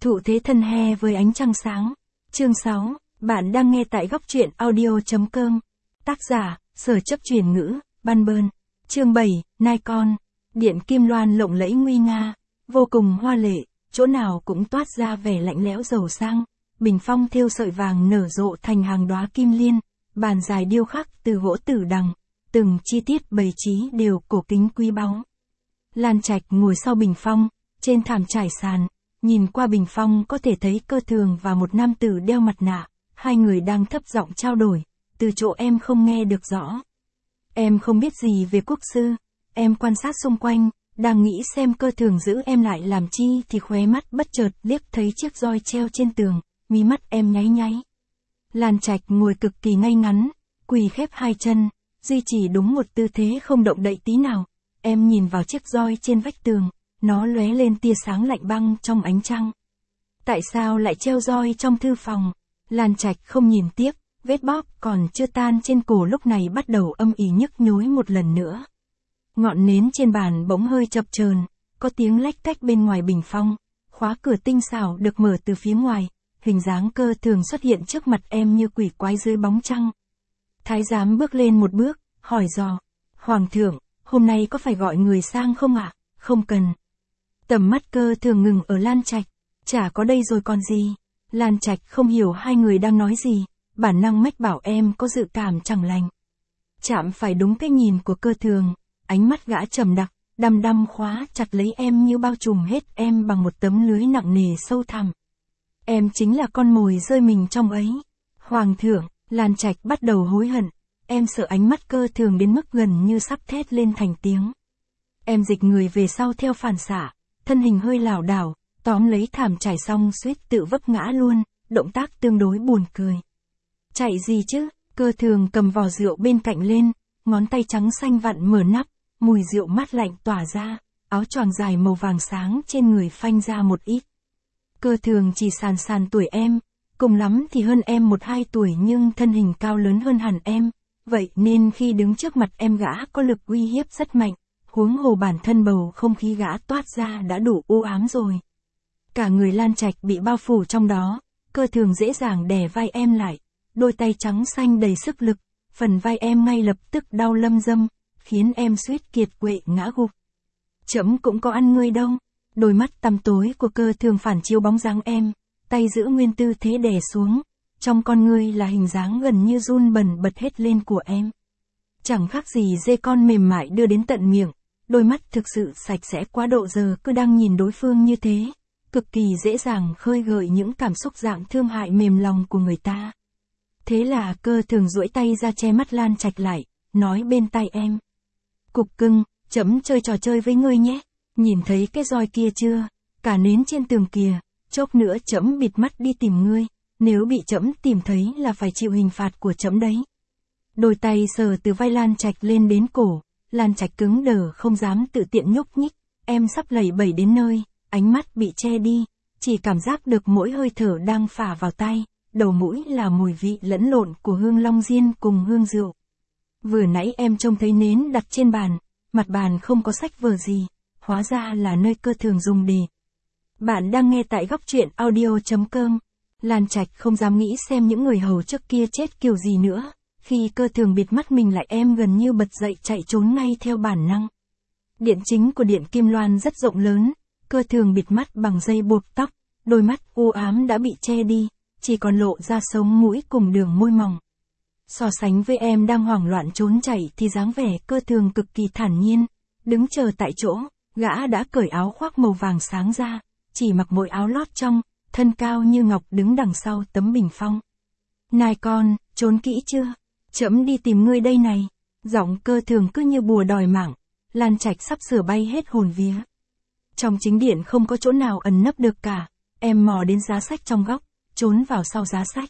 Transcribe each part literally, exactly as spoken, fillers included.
Thụ thế thân he với ánh trăng sáng. Chương sáu, bạn đang nghe tại góc truyện audio.com. Tác giả, Sở Chấp Truyền Ngữ, Ban Bơn. Chương bảy, Nai Con. Điện kim loan lộng lẫy nguy nga, vô cùng hoa lệ, chỗ nào cũng toát ra vẻ lạnh lẽo giàu sang. Bình phong thêu sợi vàng nở rộ thành hàng đóa kim liên, bàn dài điêu khắc từ gỗ tử đằng, từng chi tiết bày trí đều cổ kính quý báu. Lan Trạch ngồi sau bình phong, trên thảm trải sàn, nhìn qua bình phong có thể thấy Cơ Thường và một nam tử đeo mặt nạ, hai người đang thấp giọng trao đổi, từ chỗ em không nghe được rõ. Em không biết gì về quốc sư, em quan sát xung quanh, đang nghĩ xem Cơ Thường giữ em lại làm chi thì khóe mắt bất chợt liếc thấy chiếc roi treo trên tường, mí mắt em nháy nháy. Lan Trạch ngồi cực kỳ ngay ngắn, quỳ khép hai chân, duy trì đúng một tư thế không động đậy tí nào. Em nhìn vào chiếc roi trên vách tường, nó lóe lên tia sáng lạnh băng trong ánh trăng. Tại sao lại treo roi trong thư phòng? Lan Trạch không nhìn tiếp, vết bóp còn chưa tan trên cổ lúc này bắt đầu âm ỉ nhức nhối một lần nữa. Ngọn nến trên bàn bỗng hơi chập chờn, có tiếng lách tách bên ngoài bình phong, khóa cửa tinh xảo được mở từ phía ngoài, hình dáng Cơ Thường xuất hiện trước mặt em như quỷ quái dưới bóng trăng. Thái giám bước lên một bước, hỏi dò, Hoàng thượng, hôm nay có phải gọi người sang không ạ? À? Không cần. Tầm mắt Cơ Thường ngừng ở Lan Trạch, chả có đây rồi còn gì. Lan Trạch không hiểu hai người đang nói gì, bản năng mách bảo em có dự cảm chẳng lành. Chạm phải đúng cái nhìn của Cơ Thường, ánh mắt gã trầm đặc, đăm đăm khóa chặt lấy em như bao trùm hết em bằng một tấm lưới nặng nề sâu thẳm. Em chính là con mồi rơi mình trong ấy. Hoàng thượng, Lan Trạch bắt đầu hối hận, em sợ ánh mắt Cơ Thường đến mức gần như sắp thét lên thành tiếng. Em dịch người về sau theo phản xạ, thân hình hơi lảo đảo, tóm lấy thảm trải xong suýt tự vấp ngã luôn, động tác tương đối buồn cười. Chạy gì chứ? Cơ Thường cầm vò rượu bên cạnh lên, ngón tay trắng xanh vặn mở nắp, mùi rượu mát lạnh tỏa ra, áo choàng dài màu vàng sáng trên người phanh ra một ít. Cơ Thường chỉ sàn sàn tuổi em, cùng lắm thì hơn em một hai tuổi nhưng thân hình cao lớn hơn hẳn em, vậy nên khi đứng trước mặt em gã có lực uy hiếp rất mạnh, huống hồ bản thân bầu không khí gã toát ra đã đủ u ám rồi. Cả người Lan Trạch bị bao phủ trong đó, Cơ Thường dễ dàng đè vai em lại, đôi tay trắng xanh đầy sức lực, phần vai em ngay lập tức đau lâm dâm, khiến em suýt kiệt quệ ngã gục. Trẫm cũng có ăn ngươi đâu. Đôi mắt tăm tối của Cơ Thường phản chiếu bóng dáng em, tay giữ nguyên tư thế đè xuống, trong con ngươi là hình dáng gần như run bần bật hết lên của em. Chẳng khác gì dê con mềm mại đưa đến tận miệng, đôi mắt thực sự sạch sẽ quá độ giờ cứ đang nhìn đối phương như thế, cực kỳ dễ dàng khơi gợi những cảm xúc dạng thương hại mềm lòng của người ta. Thế là Cơ Thường duỗi tay ra che mắt Lan Trạch lại, nói bên tai em. Cục cưng, trẫm chơi trò chơi với ngươi nhé. Nhìn thấy cái roi kia chưa? Cả nến trên tường kìa, chốc nữa trẫm bịt mắt đi tìm ngươi, nếu bị trẫm tìm thấy là phải chịu hình phạt của trẫm đấy. Đôi tay sờ từ vai Lan Trạch lên đến cổ, Lan Trạch cứng đờ không dám tự tiện nhúc nhích, em sắp lẩy bẩy đến nơi, ánh mắt bị che đi, chỉ cảm giác được mỗi hơi thở đang phả vào tay, đầu mũi là mùi vị lẫn lộn của hương long diên cùng hương rượu. Vừa nãy em trông thấy nến đặt trên bàn, mặt bàn không có sách vở gì. Hóa ra là nơi Cơ Thường dùng để. Bạn đang nghe tại góc truyện audio.com. Lan Trạch không dám nghĩ xem những người hầu trước kia chết kiểu gì nữa. Khi Cơ Thường bịt mắt mình lại em gần như bật dậy chạy trốn ngay theo bản năng. Điện chính của điện kim loan rất rộng lớn. Cơ Thường bịt mắt bằng dây buộc tóc. Đôi mắt u ám đã bị che đi, chỉ còn lộ ra sống mũi cùng đường môi mỏng. So sánh với em đang hoảng loạn trốn chạy thì dáng vẻ Cơ Thường cực kỳ thản nhiên. Đứng chờ tại chỗ. Gã đã cởi áo khoác màu vàng sáng ra, chỉ mặc mỗi áo lót trong, thân cao như ngọc đứng đằng sau tấm bình phong. Nai con, trốn kỹ chưa? Trẫm đi tìm ngươi đây này. Giọng Cơ Thường cứ như bùa đòi mạng, Lan Trạch sắp sửa bay hết hồn vía. Trong chính điện không có chỗ nào ẩn nấp được cả, em mò đến giá sách trong góc, trốn vào sau giá sách.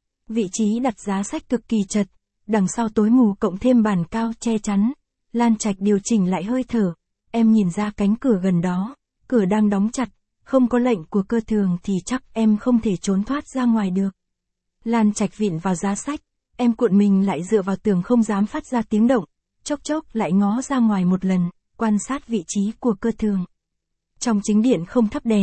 Vị trí đặt giá sách cực kỳ chật, đằng sau tối mù cộng thêm bàn cao che chắn. Lan Trạch điều chỉnh lại hơi thở. Em nhìn ra cánh cửa gần đó, cửa đang đóng chặt, không có lệnh của Cơ Thường thì chắc em không thể trốn thoát ra ngoài được. Lan Trạch vịn vào giá sách, em cuộn mình lại dựa vào tường không dám phát ra tiếng động, chốc chốc lại ngó ra ngoài một lần, quan sát vị trí của Cơ Thường. Trong chính điện không thắp đèn,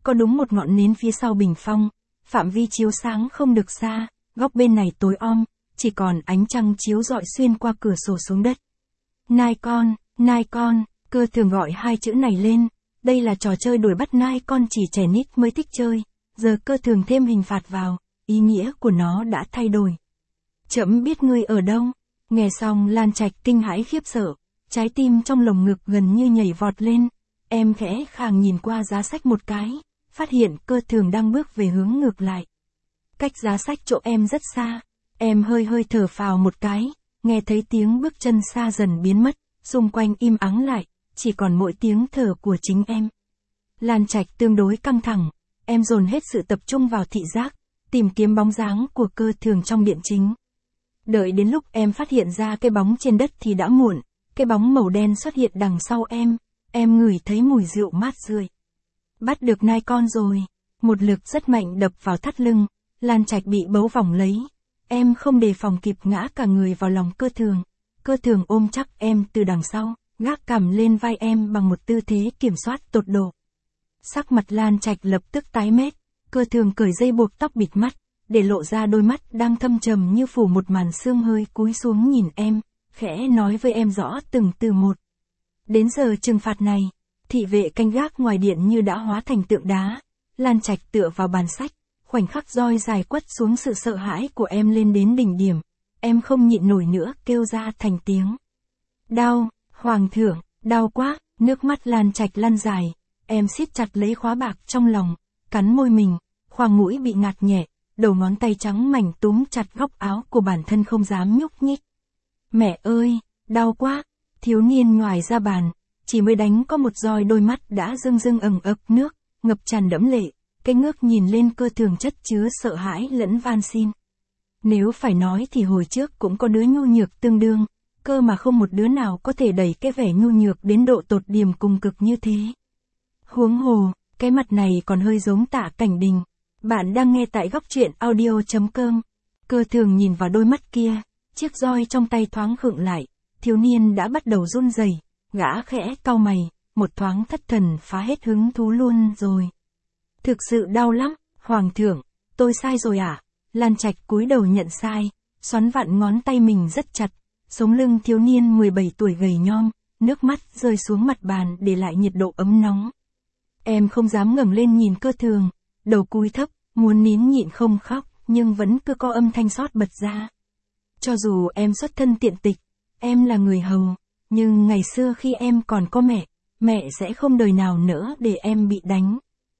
có đúng một ngọn nến phía sau bình phong, phạm vi chiếu sáng không được xa, góc bên này tối om, chỉ còn ánh trăng chiếu rọi xuyên qua cửa sổ xuống đất. Nai con, nai con, Cơ Thường gọi hai chữ này lên, đây là trò chơi đuổi bắt nai con chỉ trẻ nít mới thích chơi, giờ Cơ Thường thêm hình phạt vào, ý nghĩa của nó đã thay đổi. Trẫm biết ngươi ở đâu. Nghe xong Lan Trạch kinh hãi khiếp sợ, trái tim trong lồng ngực gần như nhảy vọt lên, em khẽ khàng nhìn qua giá sách một cái, phát hiện Cơ Thường đang bước về hướng ngược lại. Cách giá sách chỗ em rất xa, em hơi hơi thở phào một cái, nghe thấy tiếng bước chân xa dần biến mất, xung quanh im ắng lại, chỉ còn mỗi tiếng thở của chính em. Lan Trạch tương đối căng thẳng, em dồn hết sự tập trung vào thị giác, tìm kiếm bóng dáng của Cơ Thường trong điện chính. Đợi đến lúc em phát hiện ra cái bóng trên đất thì đã muộn, cái bóng màu đen xuất hiện đằng sau em, em ngửi thấy mùi rượu mát rượi. Bắt được nai con rồi, một lực rất mạnh đập vào thắt lưng, Lan Trạch bị bấu vòng lấy, em không đề phòng kịp ngã cả người vào lòng Cơ Thường, Cơ Thường ôm chắc em từ đằng sau, gác cằm lên vai em bằng một tư thế kiểm soát tột độ. Sắc mặt Lan Trạch lập tức tái mét, Cơ Thường cởi dây buộc tóc bịt mắt, để lộ ra đôi mắt đang thâm trầm như phủ một màn sương hơi cúi xuống nhìn em, khẽ nói với em rõ từng từ một. Đến giờ trừng phạt này, thị vệ canh gác ngoài điện như đã hóa thành tượng đá, Lan Trạch tựa vào bàn sách, khoảnh khắc roi dài quất xuống sự sợ hãi của em lên đến đỉnh điểm, em không nhịn nổi nữa kêu ra thành tiếng. Đau, Hoàng thượng, đau quá, nước mắt Lan Trạch lăn dài, em siết chặt lấy khóa bạc trong lòng, cắn môi mình, khoang mũi bị ngạt nhẹ, đầu ngón tay trắng mảnh túm chặt góc áo của bản thân không dám nhúc nhích. Mẹ ơi, đau quá, thiếu niên ngoài ra bàn, chỉ mới đánh có một roi đôi mắt đã rưng rưng ẩn ực nước, ngập tràn đẫm lệ, cái ngước nhìn lên Cơ Thường chất chứa sợ hãi lẫn van xin. Nếu phải nói thì hồi trước cũng có đứa nhu nhược tương đương, cơ mà không một đứa nào có thể đẩy cái vẻ nhu nhược đến độ tột điểm cùng cực như thế. Huống hồ, cái mặt này còn hơi giống Tạ Cảnh Đình. Bạn đang nghe tại góc truyện audio chấm com. Cơ Thường nhìn vào đôi mắt kia, chiếc roi trong tay thoáng khựng lại, thiếu niên đã bắt đầu run rẩy, gã khẽ cau mày, một thoáng thất thần phá hết hứng thú luôn rồi. Thực sự đau lắm, Hoàng thượng, tôi sai rồi à? Lan Trạch cúi đầu nhận sai, xoắn vặn ngón tay mình rất chặt, sống lưng thiếu niên mười bảy tuổi gầy nhom, nước mắt rơi xuống mặt bàn để lại nhiệt độ ấm nóng. Em không dám ngẩng lên nhìn Cơ Thường, đầu cúi thấp, muốn nín nhịn không khóc, nhưng vẫn cứ có âm thanh xót bật ra. Cho dù em xuất thân tiện tịch, em là người hầu, nhưng ngày xưa khi em còn có mẹ, mẹ sẽ không đời nào nữa để em bị đánh.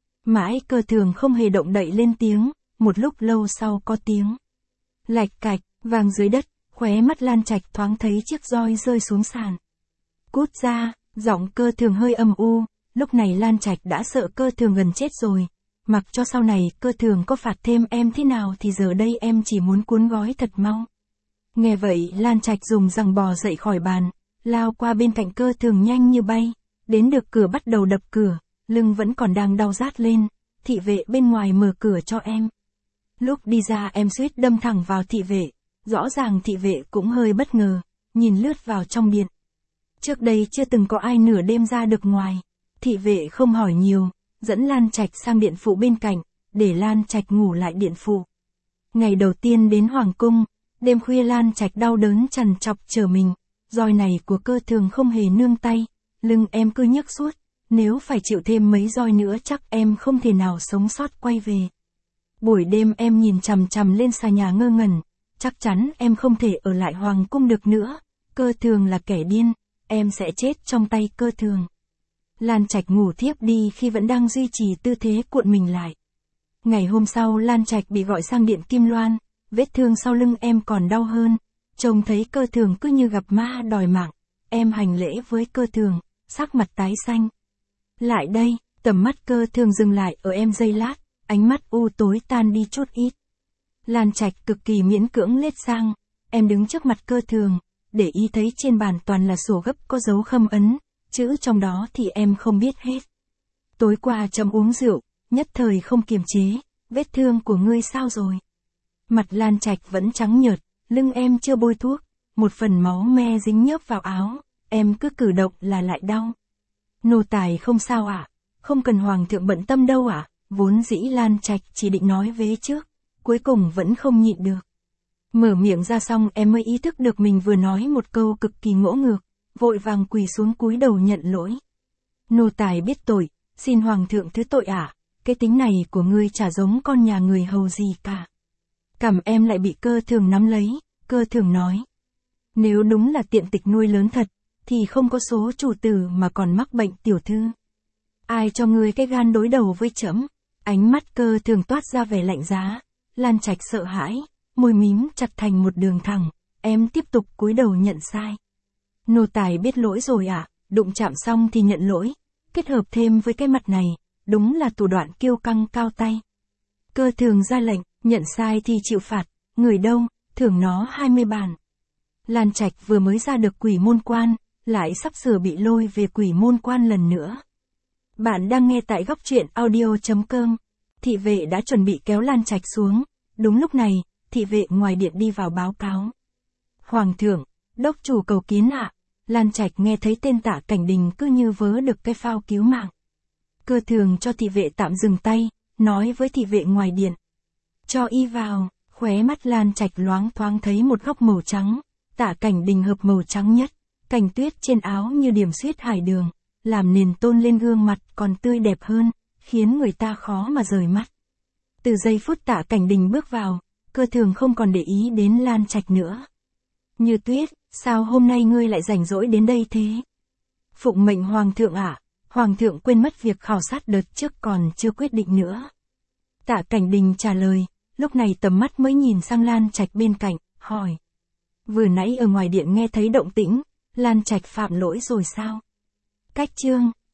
Mãi Cơ Thường không hề động đậy lên tiếng, một lúc lâu sau có tiếng lạch cạch, vang dưới đất, khóe mắt Lan Trạch thoáng thấy chiếc roi rơi xuống sàn. Cút ra, giọng Cơ Thường hơi âm u, lúc này Lan Trạch đã sợ Cơ Thường gần chết rồi. Mặc cho sau này Cơ Thường có phạt thêm em thế nào thì giờ đây em chỉ muốn cuốn gói thật mau. Nghe vậy Lan Trạch dùng giằng bò dậy khỏi bàn, lao qua bên cạnh Cơ Thường nhanh như bay, đến được cửa bắt đầu đập cửa, lưng vẫn còn đang đau rát lên, thị vệ bên ngoài mở cửa cho em. Lúc đi ra em suýt đâm thẳng vào thị vệ, rõ ràng thị vệ cũng hơi bất ngờ, nhìn lướt vào trong điện. Trước đây chưa từng có ai nửa đêm ra được ngoài, thị vệ không hỏi nhiều, dẫn Lan Trạch sang điện phụ bên cạnh, để Lan Trạch ngủ lại điện phụ. Ngày đầu tiên đến Hoàng cung, đêm khuya Lan Trạch đau đớn trằn trọc chờ mình, roi này của Cơ Thường không hề nương tay, lưng em cứ nhức suốt, nếu phải chịu thêm mấy roi nữa chắc em không thể nào sống sót quay về. Buổi đêm em nhìn chằm chằm lên xà nhà ngơ ngẩn, chắc chắn em không thể ở lại Hoàng cung được nữa, Cơ Thường là kẻ điên, em sẽ chết trong tay Cơ Thường. Lan Trạch ngủ thiếp đi khi vẫn đang duy trì tư thế cuộn mình lại. Ngày hôm sau Lan Trạch bị gọi sang điện Kim Loan, vết thương sau lưng em còn đau hơn, trông thấy Cơ Thường cứ như gặp ma đòi mạng, em hành lễ với Cơ Thường, sắc mặt tái xanh. Lại đây, tầm mắt Cơ Thường dừng lại ở em giây lát, ánh mắt u tối tan đi chút ít. Lan Trạch cực kỳ miễn cưỡng lết sang, em đứng trước mặt Cơ Thường, để ý thấy trên bàn toàn là sổ gấp có dấu khâm ấn, chữ trong đó thì em không biết hết. Tối qua chậm uống rượu, nhất thời không kiềm chế, vết thương của ngươi sao rồi? Mặt Lan Trạch vẫn trắng nhợt, lưng em chưa bôi thuốc, một phần máu me dính nhớp vào áo, em cứ cử động là lại đau. Nô tài không sao ạ, à? Không cần Hoàng thượng bận tâm đâu ạ. À? vốn dĩ Lan Trạch chỉ định nói vế trước, cuối cùng vẫn không nhịn được. Mở miệng ra xong em mới ý thức được mình vừa nói một câu cực kỳ ngỗ ngược, vội vàng quỳ xuống cúi đầu nhận lỗi. Nô tài biết tội, xin hoàng thượng thứ tội ạ, à, cái tính này của ngươi chả giống con nhà người hầu gì cả. Cằm em lại bị Cơ Thường nắm lấy, Cơ Thường nói. Nếu đúng là tiện tịch nuôi lớn thật, thì không có số chủ tử mà còn mắc bệnh tiểu thư. Ai cho ngươi cái gan đối đầu với trẫm? Ánh mắt Cơ Thường toát ra vẻ lạnh giá. Lan Trạch sợ hãi, môi mím chặt thành một đường thẳng, em tiếp tục cúi đầu nhận sai. Nô tài biết lỗi rồi ạ, à, đụng chạm xong thì nhận lỗi, kết hợp thêm với cái mặt này, đúng là thủ đoạn kiêu căng cao tay. Cơ Thường ra lệnh, nhận sai thì chịu phạt, người đâu, thưởng nó hai mươi bản. Lan Trạch vừa mới ra được Quỷ Môn Quan, lại sắp sửa bị lôi về Quỷ Môn Quan lần nữa. Bạn đang nghe tại góc truyện audio chấm com. Thị vệ đã chuẩn bị kéo Lan Trạch xuống, đúng lúc này, thị vệ ngoài điện đi vào báo cáo. Hoàng thượng, đốc chủ cầu kiến ạ. Lan Trạch nghe thấy tên Tạ Cảnh Đình cứ như vớ được cái phao cứu mạng. Cơ Thường cho thị vệ tạm dừng tay, nói với thị vệ ngoài điện. Cho y vào, khóe mắt Lan Trạch loáng thoáng thấy một góc màu trắng, Tạ Cảnh Đình hợp màu trắng nhất, cành tuyết trên áo như điểm xuyết hải đường, làm nền tôn lên gương mặt còn tươi đẹp hơn, khiến người ta khó mà rời mắt. Từ giây phút Tạ Cảnh Đình bước vào, Cơ Thường không còn để ý đến Lan Trạch nữa. Như Tuyết, sao hôm nay ngươi lại rảnh rỗi đến đây thế? Phụng mệnh hoàng thượng ạ, à? Hoàng thượng quên mất việc khảo sát đợt trước còn chưa quyết định nữa. Tạ Cảnh Đình trả lời, lúc này tầm mắt mới nhìn sang Lan Trạch bên cạnh, hỏi. Vừa nãy ở ngoài điện nghe thấy động tĩnh, Lan Trạch phạm lỗi rồi sao? Cách chương,